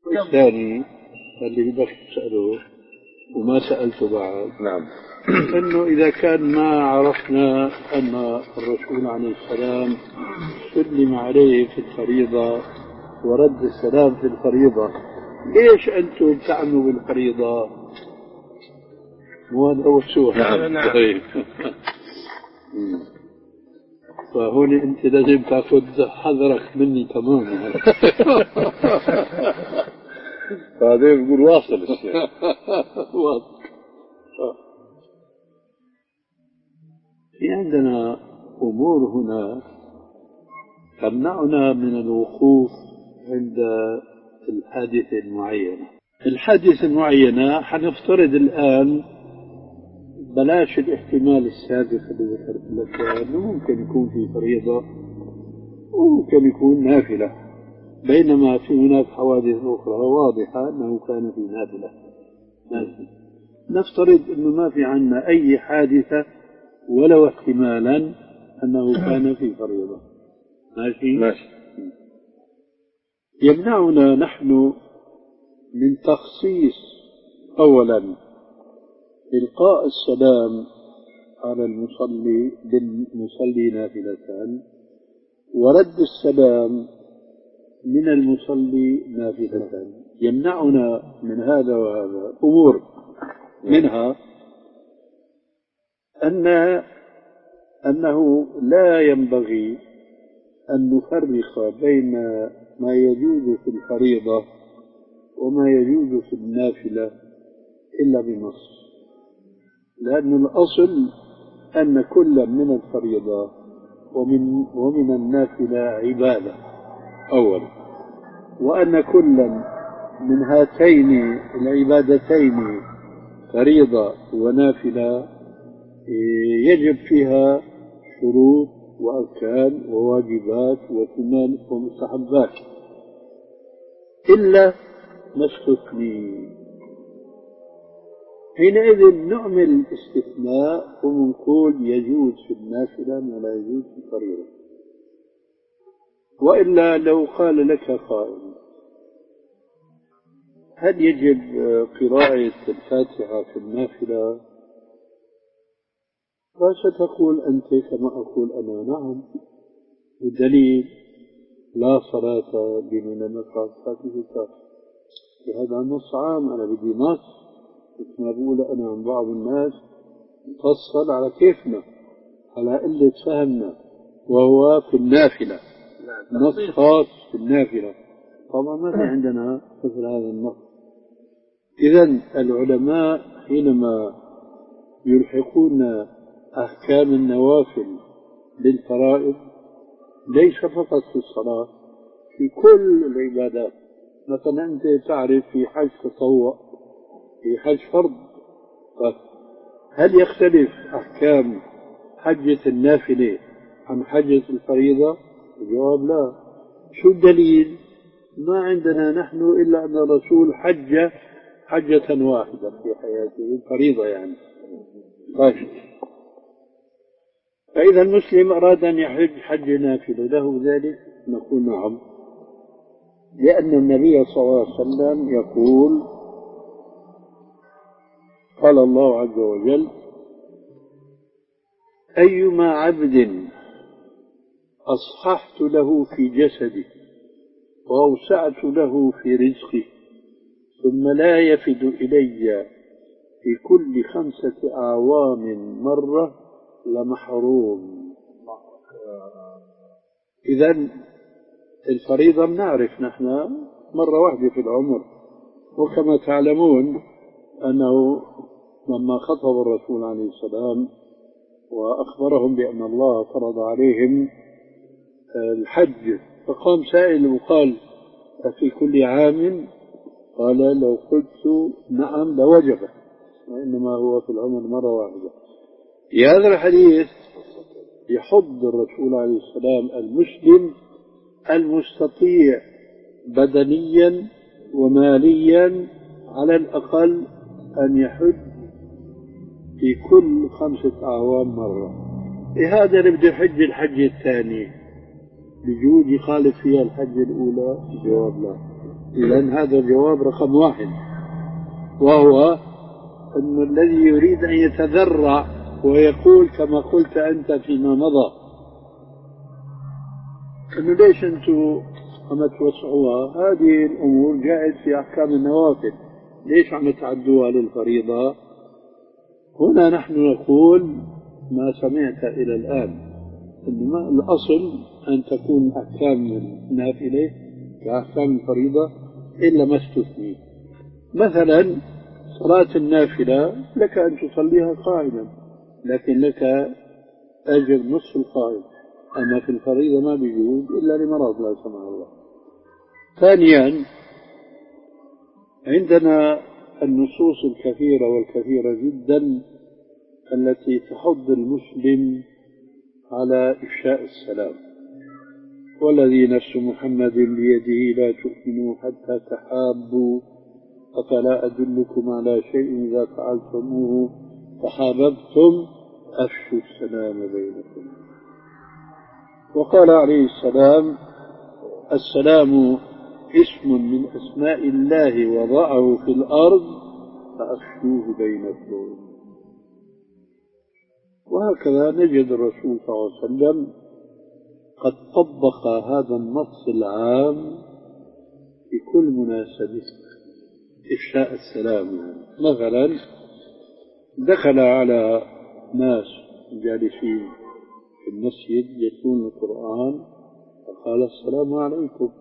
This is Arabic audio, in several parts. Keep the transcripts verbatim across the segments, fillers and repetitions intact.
الثاني اللي بدك تسأله وما سألته بعد. نعم. أنه إذا كان ما عرفنا أن الرسول عليه السلام سلم عليه في الفريضة ورد السلام في الفريضة، ليش أنتم تعملوا بالفريضة؟ مو هذا هو السؤال. نعم. طيب. فهون أنت لازم تأخذ حذرك مني تماما. بعدين بقول واصل الشيء. واصل. في عندنا أمور هنا تمنعنا من الوقوف عند الحادثة المعينة. الحادثة المعينة حنفترض الآن بلاش الاحتمال السابق اللي ذكرت لك أنه ممكن يكون في فريضة وممكن يكون نافلة، بينما في هناك حوادث أخرى واضحة أنه كان في نافلة. نفترض أنه ما في عنا أي حادثة ولو احتمالا أنه كان في فريضة. ماشي؟ ماشي. يمنعنا نحن من تخصيص أولا إلقاء السلام على المصلي بالمصلي نافلة، ورد السلام من المصلي نافلة. يمنعنا من هذا وهذا أمور، منها أن أنه لا ينبغي أن نفرق بين ما يجوز في الفريضة وما يجوز في النافلة إلا بنص، لأن الأصل أن كل من الفريضة ومن, ومن النافلة عبادة أولا، وأن كل من هاتين العبادتين فريضة ونافلة يجب فيها شروط وأركان وواجبات وسنن ومستحبات، إلا ما استثني. حينئذ نعمل استثناء ونقول يجوز في النافلة ولا يجوز في الفريضة. وإلا لو قال لك قائل هل يجب قراءة الفاتحة في النافلة؟ فستقول أنت كما أقول أنا نعم، والدليل لا صلاة بمن لم يقرأ الفاتحة. هذا نص عام، أنا بدي نص كما بقول أنا عن بعض الناس مفصل على كيفنا على قلة فهمنا، وهو في النافلة نص خاص في النافلة. طبعا ما في عندنا مثل هذا النص. إذن العلماء حينما يلحقون أحكام النوافل للفرائض ليس فقط في الصلاة، في كل العبادات. مثلا أنت تعرف في حج تطوع، في حج فرض، هل يختلف أحكام حجة النافلة عن حجة الفريضة؟ الجواب لا. شو الدليل؟ ما عندنا نحن إلا أن الرسول حج حجة واحدة في حياته الفريضة يعني. طيب، فإذا المسلم أراد أن يحج حج نافلة له ذلك؟ نقول نعم، لأن النبي صلى الله عليه وسلم يقول قال الله عز وجل أيما عبد أصححت له في جسده وأوسعت له في رزقه ثم لا يفد إلي في كل خمسة أعوام مرة لمحروم. إذن الفريضة بنعرف نحن مرة واحدة في العمر، وكما تعلمون أنه لما خطب الرسول عليه السلام وأخبرهم بأن الله فرض عليهم الحج، فقام سائل وقال في كل عام؟ قال لو قلت نعم لوجب، وإنما هو في العمر مرة واحدة. في هذا الحديث يحض الرسول عليه السلام المسلم المستطيع بدنيا وماليا على الأقل أن يحج في كل خمسة أعوام مرة. لهذا اللي بده يحج الحج الثاني بجوز يخالف فيها الحج الأولى؟ الجواب لا. إذن هذا الجواب رقم واحد، وهو أن الذي يريد أن يتذرع ويقول كما قلت أنت فيما مضى أنه ليش أنتم عم توسعوها، هذه الأمور جائز في أحكام النوافل، ليش عم تعدوها للفريضة؟ هنا نحن نقول ما سمعت إلى الآن إنما الأصل أن تكون أحكام النافلة كأحكام الفريضة إلا ما استثني. مثلا صلاة النافلة لك أن تصليها قائما، لكن لك أجر نصف القائم، أما في الفريضة ما بيجوز إلا لمرض لا سمح الله. ثانيا عندنا النصوص الكثيرة والكثيرة جدا التي تحض المسلم على إفشاء السلام، والذي نفس محمد بيده لا تؤمنوا حتى تحابوا أفلا أدلكم على شيء إذا فعلتموه تحاببتم أفشوا السلام بينكم. وقال عليه السلام السلام اسم من أسماء الله وضعه في الأرض فأفشوه بينكم. وهكذا نجد الرسول صلى الله عليه وسلم قد طبق هذا النص العام في كل مناسبة إفشاء السلام. مثلا دخل على ناس جالسين في المسجد يتلون القرآن فقال السلام عليكم،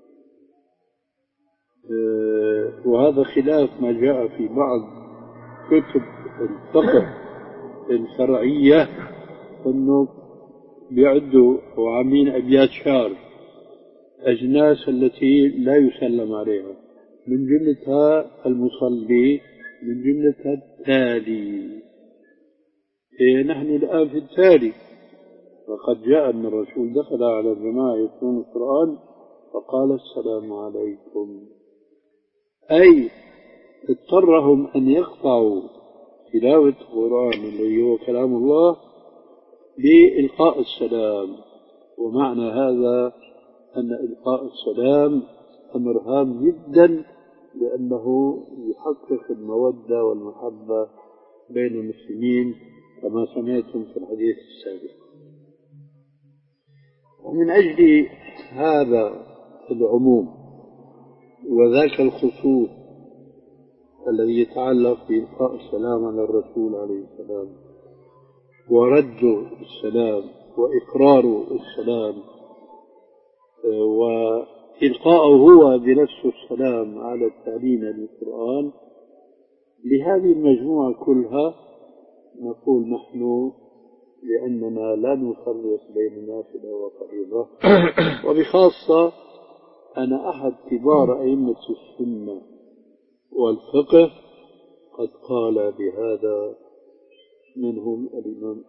وهذا خلاف ما جاء في بعض كتب الفقه الفرعية أنه بيعدوا وعاملين أبيات شعر أجناس التي لا يسلم عليها، من جملتها المصلي، من جملتها التالي. إيه نحن الآن في التالي، وقد جاء أن الرسول دخل على الجماعة يتلون القرآن فقال السلام عليكم، أي اضطرهم أن يقطعوا تلاوة القرآن اللي هو كلام الله بإلقاء السلام. ومعنى هذا أن إلقاء السلام أمر هام جدا، لأنه يحقق المودة والمحبة بين المسلمين كما سمعتم في الحديث السابق. ومن أجل هذا العموم وذاك الخصوص الذي يتعلق بإلقاء السلام على الرسول عليه السلام ورد السلام وإقرار السلام وإلقاءه هو بنفسه السلام على التالين للقرآن، لهذه المجموعة كلها نقول نحن لأننا لا نفرق بين نافلة وفريضة. وبخاصة أنا أحد كبار أئمة السنة والفقه قد قال بهذا، منهم الإمام